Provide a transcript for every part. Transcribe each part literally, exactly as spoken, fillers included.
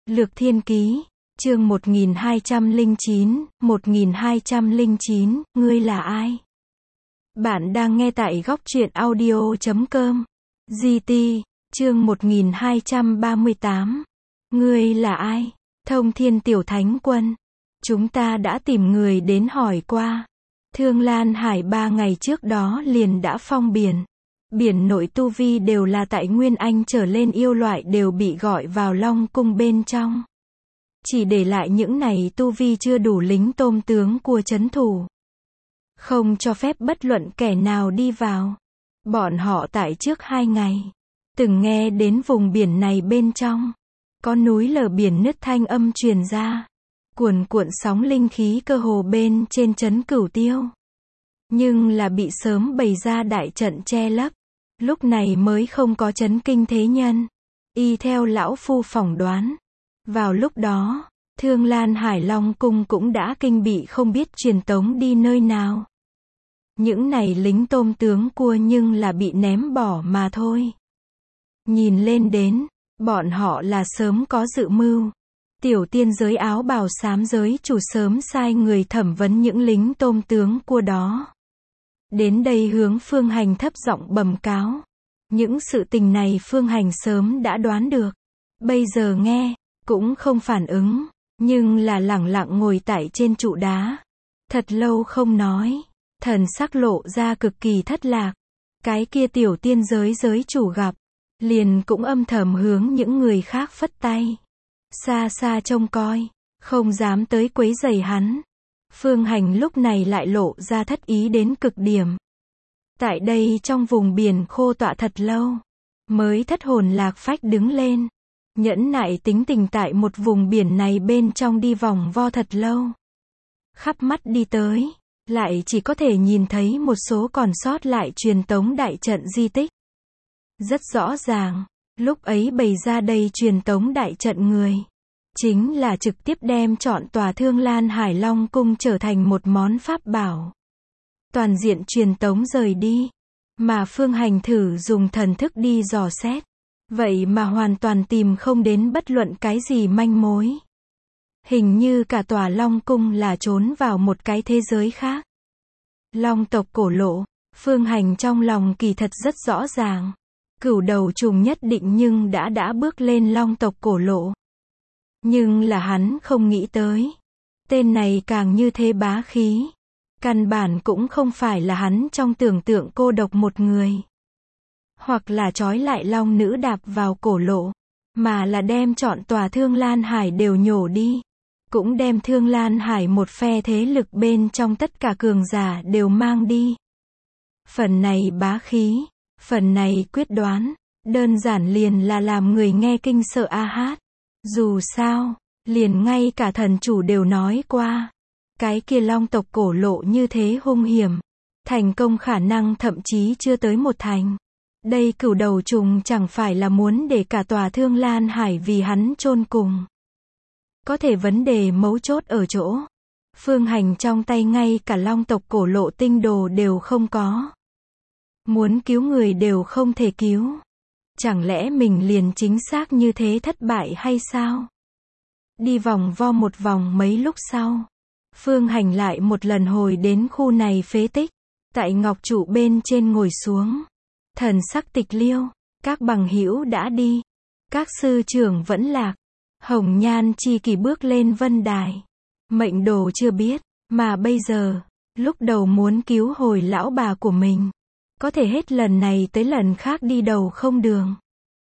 Lược Thiên Ký, chương một nghìn hai trăm lẻ chín, một nghìn hai trăm lẻ chín, ngươi là ai? Bạn đang nghe tại góc truyện audio chấm com. giê tê, chương một nghìn hai trăm ba mươi tám. Ngươi là ai? Thông Thiên Tiểu Thánh Quân. Chúng ta đã tìm người đến hỏi qua. Thương Lan Hải ba ngày trước đó liền đã phong biển. Biển nội tu vi đều là tại Nguyên Anh trở lên yêu loại đều bị gọi vào Long Cung bên trong. Chỉ để lại những này tu vi chưa đủ lính tôm tướng của trấn thủ. Không cho phép bất luận kẻ nào đi vào. Bọn họ tại trước hai ngày. Từng nghe đến vùng biển này bên trong. Có núi lở biển nứt thanh âm truyền ra. Cuồn cuộn sóng linh khí cơ hồ bên trên trấn Cửu Tiêu. Nhưng là bị sớm bày ra đại trận che lấp. Lúc này mới không có chấn kinh thế nhân. Y theo lão phu phỏng đoán. Vào lúc đó, Thương Lan Hải Long Cung cũng đã kinh bị không biết truyền tống đi nơi nào. Những này lính tôm tướng cua nhưng là bị ném bỏ mà thôi. Nhìn lên đến, bọn họ là sớm có dự mưu. Tiểu tiên giới áo bào xám giới chủ sớm sai người thẩm vấn những lính tôm tướng cua đó. Đến đây hướng Phương Hành thấp giọng bẩm cáo. Những sự tình này Phương Hành sớm đã đoán được. Bây giờ nghe, cũng không phản ứng, nhưng là lẳng lặng ngồi tại trên trụ đá. Thật lâu không nói, thần sắc lộ ra cực kỳ thất lạc. Cái kia tiểu tiên giới giới chủ gặp, liền cũng âm thầm hướng những người khác phất tay. Xa xa trông coi, không dám tới quấy rầy hắn. Phương Hành lúc này lại lộ ra thất ý đến cực điểm. Tại đây trong vùng biển khô tọa thật lâu, mới thất hồn lạc phách đứng lên. Nhẫn nại tính tình tại một vùng biển này bên trong đi vòng vo thật lâu. Khắp mắt đi tới, lại chỉ có thể nhìn thấy một số còn sót lại truyền tống đại trận di tích. Rất rõ ràng, lúc ấy bày ra đây truyền tống đại trận người. Chính là trực tiếp đem chọn tòa Thương Lan Hải Long Cung trở thành một món pháp bảo. Toàn diện truyền tống rời đi. Mà Phương Hành thử dùng thần thức đi dò xét. Vậy mà hoàn toàn tìm không đến bất luận cái gì manh mối. Hình như cả tòa Long Cung là trốn vào một cái thế giới khác. Long tộc cổ lộ, Phương Hành trong lòng kỳ thật rất rõ ràng. Cửu đầu trùng nhất định nhưng đã đã bước lên Long tộc cổ lộ. Nhưng là hắn không nghĩ tới. Tên này càng như thế bá khí. Căn bản cũng không phải là hắn trong tưởng tượng cô độc một người. Hoặc là trói lại long nữ đạp vào cổ lộ. Mà là đem trọn tòa Thương Lan Hải đều nhổ đi. Cũng đem Thương Lan Hải một phe thế lực bên trong tất cả cường giả đều mang đi. Phần này bá khí. Phần này quyết đoán. Đơn giản liền là làm người nghe kinh sợ a hát. Dù sao, liền ngay cả thần chủ đều nói qua. Cái kia long tộc cổ lộ như thế hung hiểm. Thành công khả năng thậm chí chưa tới một thành. Đây cửu đầu trùng chẳng phải là muốn để cả tòa Thương Lan Hải vì hắn chôn cùng. Có thể vấn đề mấu chốt ở chỗ. Phương Hành trong tay ngay cả long tộc cổ lộ tinh đồ đều không có. Muốn cứu người đều không thể cứu. Chẳng lẽ mình liền chính xác như thế thất bại hay sao? Đi vòng vo một vòng mấy lúc sau. Phương Hành lại một lần hồi đến khu này phế tích. Tại ngọc trụ bên trên ngồi xuống. Thần sắc tịch liêu. Các bằng hữu đã đi. Các sư trưởng vẫn lạc. Hồng Nhan chi kỳ bước lên vân đài. Mệnh đồ chưa biết. Mà bây giờ, lúc đầu muốn cứu hồi lão bà của mình. Có thể hết lần này tới lần khác đi đầu không đường.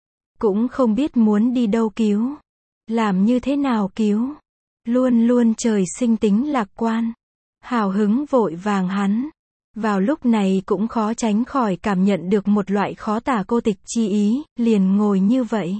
Cũng không biết muốn đi đâu cứu. Làm như thế nào cứu. Luôn luôn trời sinh tính lạc quan. Hào hứng vội vàng hắn. Vào lúc này cũng khó tránh khỏi cảm nhận được một loại khó tả cô tịch chi ý, liền ngồi như vậy.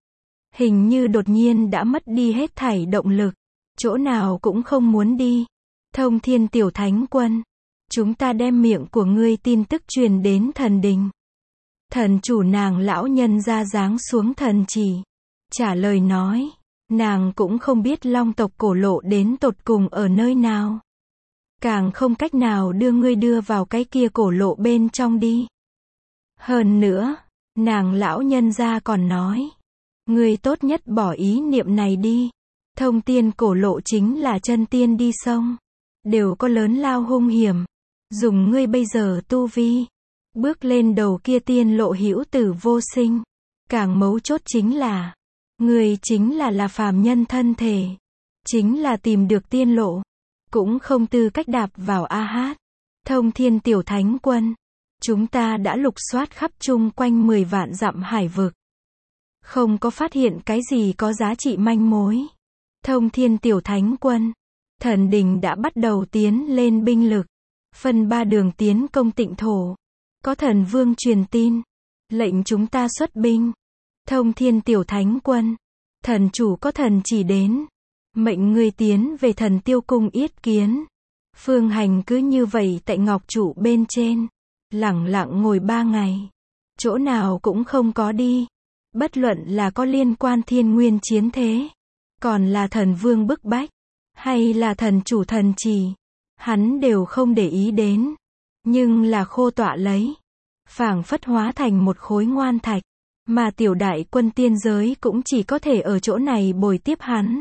Hình như đột nhiên đã mất đi hết thảy động lực. Chỗ nào cũng không muốn đi. Thông Thiên Tiểu Thánh Quân. Chúng ta đem miệng của ngươi tin tức truyền đến thần đình. Thần chủ nàng lão nhân ra giáng xuống thần chỉ. Trả lời nói. Nàng cũng không biết long tộc cổ lộ đến tột cùng ở nơi nào. Càng không cách nào đưa ngươi đưa vào cái kia cổ lộ bên trong đi. Hơn nữa, nàng lão nhân ra còn nói. Ngươi tốt nhất bỏ ý niệm này đi. Thông tiên cổ lộ chính là chân tiên đi sông. Đều có lớn lao hung hiểm. Dùng ngươi bây giờ tu vi. Bước lên đầu kia tiên lộ hữu tử vô sinh. Càng mấu chốt chính là. Ngươi chính là là phàm nhân thân thể. Chính là tìm được tiên lộ. Cũng không tư cách đạp vào A Hát. Thông thiên tiểu thánh quân. Chúng ta đã lục soát khắp chung quanh mười vạn dặm hải vực. Không có phát hiện cái gì có giá trị manh mối. Thông thiên tiểu thánh quân. Thần đình đã bắt đầu tiến lên binh lực. Phân ba đường tiến công Tịnh thổ. Có thần vương truyền tin. Lệnh chúng ta xuất binh. Thông thiên tiểu thánh quân. Thần chủ có thần chỉ đến. Mệnh ngươi tiến về thần tiêu cung yết kiến. Phương Hành cứ như vậy tại ngọc trụ bên trên. Lẳng lặng ngồi ba ngày. Chỗ nào cũng không có đi. Bất luận là có liên quan thiên nguyên chiến thế. Còn là thần vương bức bách. Hay là thần chủ thần chỉ. Hắn đều không để ý đến. Nhưng là khô tọa lấy. Phảng phất hóa thành một khối ngoan thạch. Mà tiểu đại quân tiên giới cũng chỉ có thể ở chỗ này bồi tiếp hắn.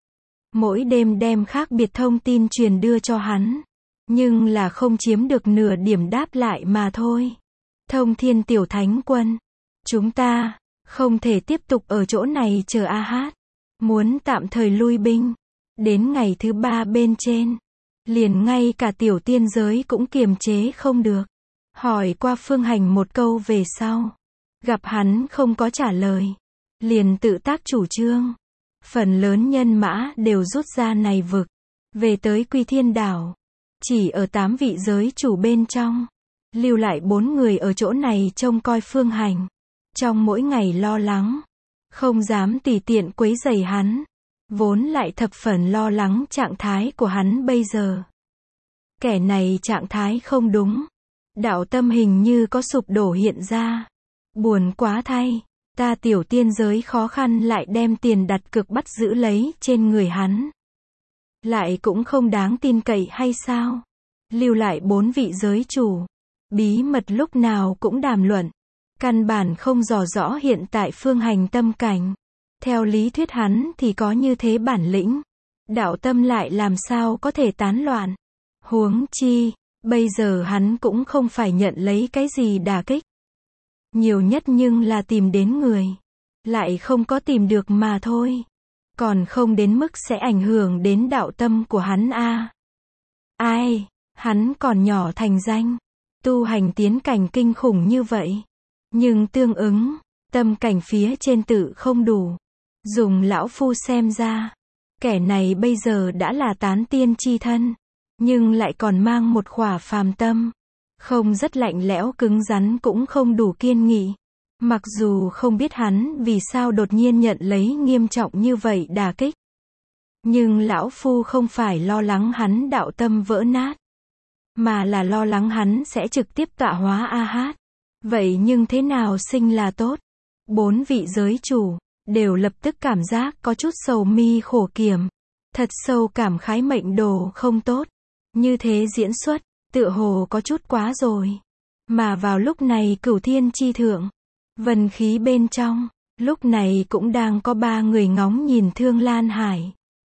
Mỗi đêm đem khác biệt thông tin truyền đưa cho hắn. Nhưng là không chiếm được nửa điểm đáp lại mà thôi. Thông thiên tiểu thánh quân. Chúng ta không thể tiếp tục ở chỗ này chờ A Hát. Muốn tạm thời lui binh. Đến ngày thứ ba bên trên. Liền ngay cả tiểu tiên giới cũng kiềm chế không được. Hỏi qua Phương Hành một câu về sau. Gặp hắn không có trả lời. Liền tự tác chủ trương. Phần lớn nhân mã đều rút ra này vực. Về tới Quy Thiên Đảo. Chỉ ở tám vị giới chủ bên trong. Lưu lại bốn người ở chỗ này trông coi Phương Hành. Trong mỗi ngày lo lắng. Không dám tùy tiện quấy rầy hắn. Vốn lại thập phần lo lắng trạng thái của hắn bây giờ. Kẻ này trạng thái không đúng. Đạo tâm hình như có sụp đổ hiện ra. Buồn quá thay. Ta tiểu tiên giới khó khăn lại đem tiền đặt cược bắt giữ lấy trên người hắn. Lại cũng không đáng tin cậy hay sao? Lưu lại bốn vị giới chủ. Bí mật lúc nào cũng đàm luận. Căn bản không dò rõ hiện tại Phương Hành tâm cảnh. Theo lý thuyết hắn thì có như thế bản lĩnh. Đạo tâm lại làm sao có thể tán loạn. Huống chi, bây giờ hắn cũng không phải nhận lấy cái gì đả kích. Nhiều nhất nhưng là tìm đến người. Lại không có tìm được mà thôi. Còn không đến mức sẽ ảnh hưởng đến đạo tâm của hắn a. À. Ai, hắn còn nhỏ thành danh. Tu hành tiến cảnh kinh khủng như vậy. Nhưng tương ứng, tâm cảnh phía trên tự không đủ. Dùng lão phu xem ra. Kẻ này bây giờ đã là tán tiên chi thân. Nhưng lại còn mang một khỏa phàm tâm. Không rất lạnh lẽo cứng rắn cũng không đủ kiên nghị. Mặc dù không biết hắn vì sao đột nhiên nhận lấy nghiêm trọng như vậy đả kích. Nhưng lão phu không phải lo lắng hắn đạo tâm vỡ nát. Mà là lo lắng hắn sẽ trực tiếp tọa hóa A Hát. Vậy nhưng thế nào sinh là tốt? Bốn vị giới chủ đều lập tức cảm giác có chút sầu mi khổ kiểm. Thật sâu cảm khái mệnh đồ không tốt. Như thế diễn xuất, tựa hồ có chút quá rồi. Mà vào lúc này cửu thiên chi thượng, vân khí bên trong, lúc này cũng đang có ba người ngóng nhìn Thương Lan Hải.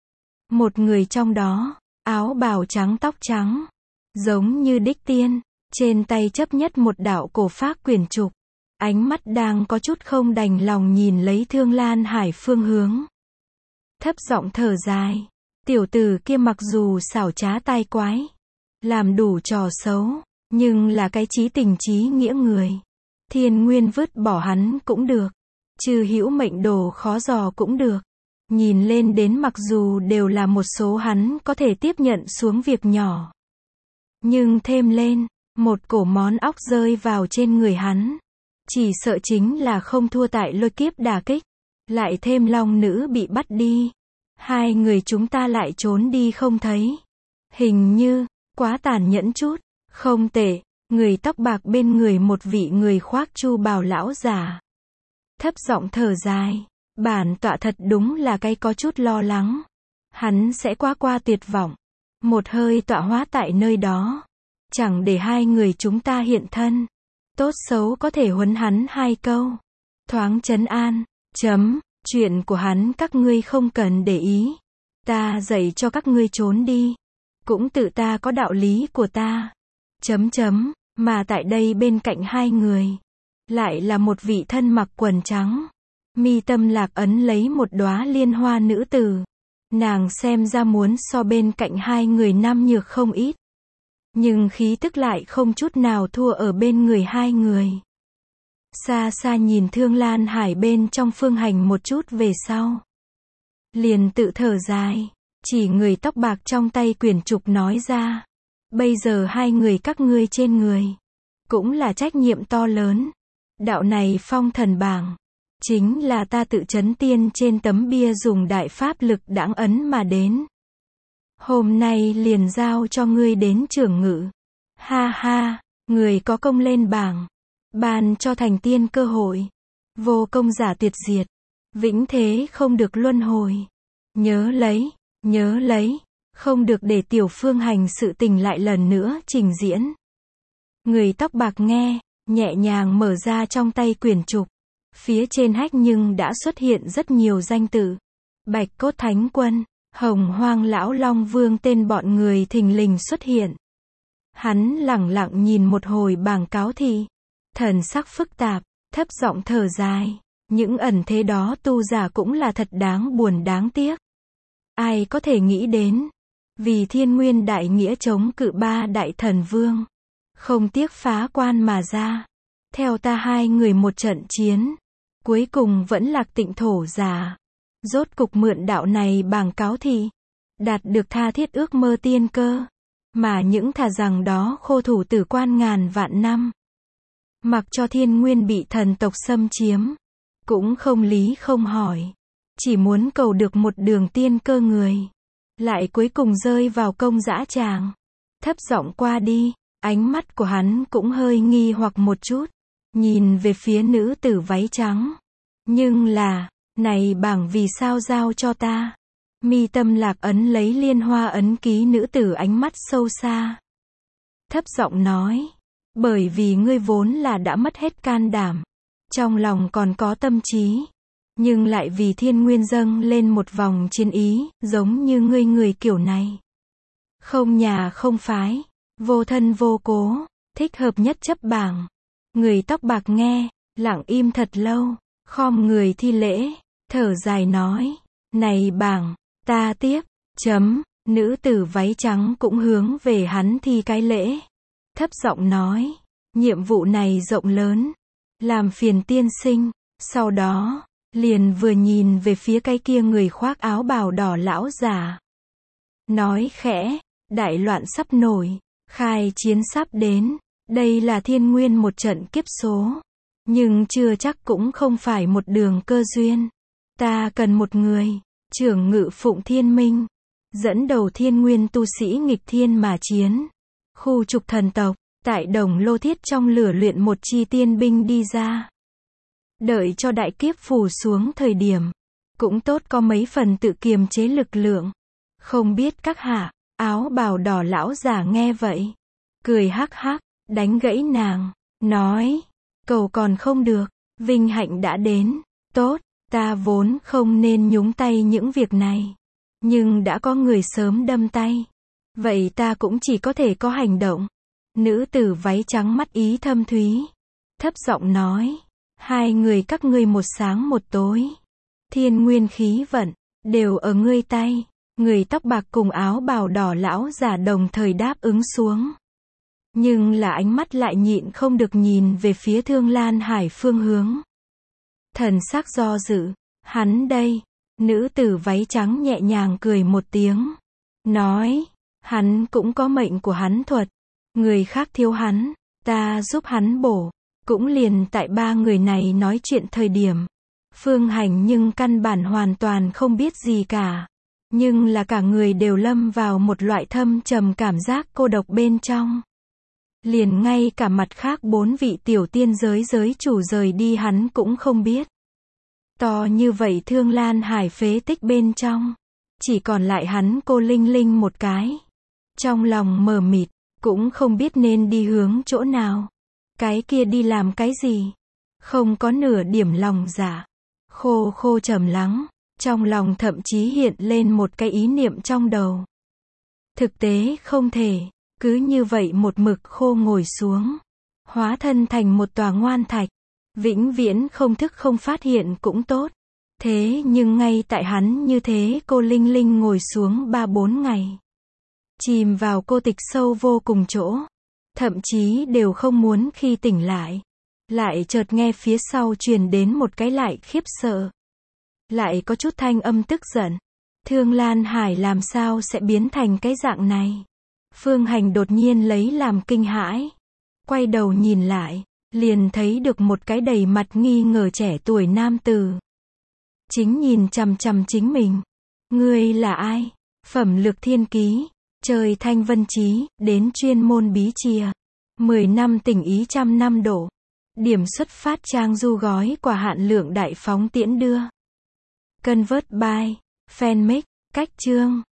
Một người trong đó, áo bào trắng tóc trắng, giống như đích tiên, trên tay chấp nhất một đạo cổ phác quyển trục. Ánh mắt đang có chút không đành lòng nhìn lấy Thương Lan Hải phương hướng. Thấp giọng thở dài, tiểu tử kia mặc dù xảo trá tai quái, làm đủ trò xấu, nhưng là cái chí tình chí nghĩa người. Thiên nguyên vứt bỏ hắn cũng được. Trừ hữu mệnh đồ khó dò cũng được. Nhìn lên đến mặc dù đều là một số hắn có thể tiếp nhận xuống việc nhỏ. Nhưng thêm lên, một cổ món óc rơi vào trên người hắn. Chỉ sợ chính là không thua tại lôi kiếp đả kích. Lại thêm long nữ bị bắt đi. Hai người chúng ta lại trốn đi không thấy. Hình như, quá tàn nhẫn chút. Không tệ, người tóc bạc bên người một vị người khoác chu bào lão già. Thấp giọng thở dài. Bản tọa thật đúng là cái có chút lo lắng. Hắn sẽ qua qua tuyệt vọng. Một hơi tọa hóa tại nơi đó. Chẳng để hai người chúng ta hiện thân. Tốt xấu có thể huấn hắn hai câu. Thoáng trấn an. Chấm. Chuyện của hắn các ngươi không cần để ý. Ta dạy cho các ngươi trốn đi. Cũng tự ta có đạo lý của ta. Chấm chấm, mà tại đây bên cạnh hai người. Lại là một vị thân mặc quần trắng. Mi Tâm Lạc ấn lấy một đóa liên hoa nữ tử. Nàng xem ra muốn so bên cạnh hai người nam nhược không ít. Nhưng khí tức lại không chút nào thua ở bên người hai người. Xa xa nhìn Thương Lan Hải bên trong Phương Hành một chút về sau. Liền tự thở dài, chỉ người tóc bạc trong tay quyển trục nói ra. Bây giờ hai người các ngươi trên người. Cũng là trách nhiệm to lớn. Đạo này phong thần bảng. Chính là ta tự chấn tiên trên tấm bia dùng đại pháp lực đãng ấn mà đến. Hôm nay liền giao cho ngươi đến trưởng ngự. Ha ha, người có công lên bảng. Ban cho thành tiên cơ hội. Vô công giả tuyệt diệt. Vĩnh thế không được luân hồi. Nhớ lấy, nhớ lấy. Không được để tiểu Phương Hành sự tình lại lần nữa trình diễn. Người tóc bạc nghe, nhẹ nhàng mở ra trong tay quyển trục. Phía trên hách nhưng đã xuất hiện rất nhiều danh tự. Bạch Cốt Thánh Quân, Hồng Hoang Lão Long Vương tên bọn người thình lình xuất hiện. Hắn lẳng lặng nhìn một hồi bảng cáo thị. Thần sắc phức tạp, thấp giọng thở dài. Những ẩn thế đó tu giả cũng là thật đáng buồn đáng tiếc. Ai có thể nghĩ đến. Vì thiên nguyên đại nghĩa chống cự ba đại thần vương. Không tiếc phá quan mà ra. Theo ta hai người một trận chiến. Cuối cùng vẫn lạc tịnh thổ giả. Rốt cục mượn đạo này bảng cáo thị. Đạt được tha thiết ước mơ tiên cơ. Mà những thà rằng đó khô thủ tử quan ngàn vạn năm. Mặc cho thiên nguyên bị thần tộc xâm chiếm. Cũng không lý không hỏi. Chỉ muốn cầu được một đường tiên cơ người. Lại cuối cùng rơi vào công dã tràng. Thấp giọng qua đi. Ánh mắt của hắn cũng hơi nghi hoặc một chút. Nhìn về phía nữ tử váy trắng. Nhưng là, này bảng vì sao giao cho ta? Mi Tâm Lạc ấn lấy liên hoa ấn ký nữ tử ánh mắt sâu xa. Thấp giọng nói. Bởi vì ngươi vốn là đã mất hết can đảm. Trong lòng còn có tâm trí. Nhưng lại vì thiên nguyên dâng lên một vòng chiến ý, giống như ngươi người kiểu này. Không nhà không phái. Vô thân vô cố. Thích hợp nhất chấp bảng. Người tóc bạc nghe, lặng im thật lâu, khom người thi lễ, thở dài nói, này bảng, ta tiếp, chấm, nữ tử váy trắng cũng hướng về hắn thi cái lễ, thấp giọng nói, nhiệm vụ này rộng lớn, làm phiền tiên sinh, sau đó, liền vừa nhìn về phía cái kia người khoác áo bào đỏ lão già. Nói khẽ, đại loạn sắp nổi, khai chiến sắp đến. Đây là thiên nguyên một trận kiếp số. Nhưng chưa chắc cũng không phải một đường cơ duyên. Ta cần một người, trưởng ngự phụng thiên minh. Dẫn đầu thiên nguyên tu sĩ nghịch thiên mà chiến. Khu trục thần tộc, tại đồng lô thiết trong lửa luyện một chi tiên binh đi ra. Đợi cho đại kiếp phủ xuống thời điểm. Cũng tốt có mấy phần tự kiềm chế lực lượng. Không biết các hạ, áo bào đỏ lão giả nghe vậy. Cười hắc hắc. Đánh gãy nàng, nói, cầu còn không được, vinh hạnh đã đến, tốt, ta vốn không nên nhúng tay những việc này, nhưng đã có người sớm đâm tay, vậy ta cũng chỉ có thể có hành động. Nữ tử váy trắng mắt ý thâm thúy, thấp giọng nói, hai người các ngươi một sáng một tối, thiên nguyên khí vận, đều ở ngươi tay, người tóc bạc cùng áo bào đỏ lão giả đồng thời đáp ứng xuống. Nhưng là ánh mắt lại nhịn không được nhìn về phía Thương Lan Hải phương hướng. Thần sắc do dự, hắn đây, nữ tử váy trắng nhẹ nhàng cười một tiếng. Nói, hắn cũng có mệnh của hắn thuật. Người khác thiếu hắn, ta giúp hắn bổ. Cũng liền tại ba người này nói chuyện thời điểm. Phương Hành nhưng căn bản hoàn toàn không biết gì cả. Nhưng là cả người đều lâm vào một loại thâm trầm cảm giác cô độc bên trong. Liền ngay cả mặt khác bốn vị tiểu tiên giới giới chủ rời đi hắn cũng không biết. To như vậy Thương Lan Hải phế tích bên trong. Chỉ còn lại hắn cô Linh Linh một cái. Trong lòng mờ mịt, cũng không biết nên đi hướng chỗ nào. Cái kia đi làm cái gì? Không có nửa điểm lòng dạ. Khô khô trầm lắng, trong lòng thậm chí hiện lên một cái ý niệm trong đầu. Thực tế không thể, cứ như vậy một mực khô ngồi xuống, hóa thân thành một tòa ngoan thạch, vĩnh viễn không thức không phát hiện cũng tốt. Thế nhưng ngay tại hắn như thế cô linh linh ngồi xuống ba bốn ngày, chìm vào cô tịch sâu vô cùng chỗ, thậm chí đều không muốn khi tỉnh lại, lại chợt nghe phía sau truyền đến một cái lại khiếp sợ, lại có chút thanh âm tức giận. Thương Lan Hải làm sao sẽ biến thành cái dạng này? Phương Hành đột nhiên lấy làm kinh hãi, quay đầu nhìn lại, liền thấy được một cái đầy mặt nghi ngờ trẻ tuổi nam tử, chính nhìn chằm chằm chính mình. Ngươi là ai? Phẩm lược thiên ký, trời thanh vân trí, đến chuyên môn bí chìa. mười năm tình ý trăm năm độ. Điểm xuất phát trang du gói quà hạn lượng đại phóng tiễn đưa. Convert by Fanmake, cách chương.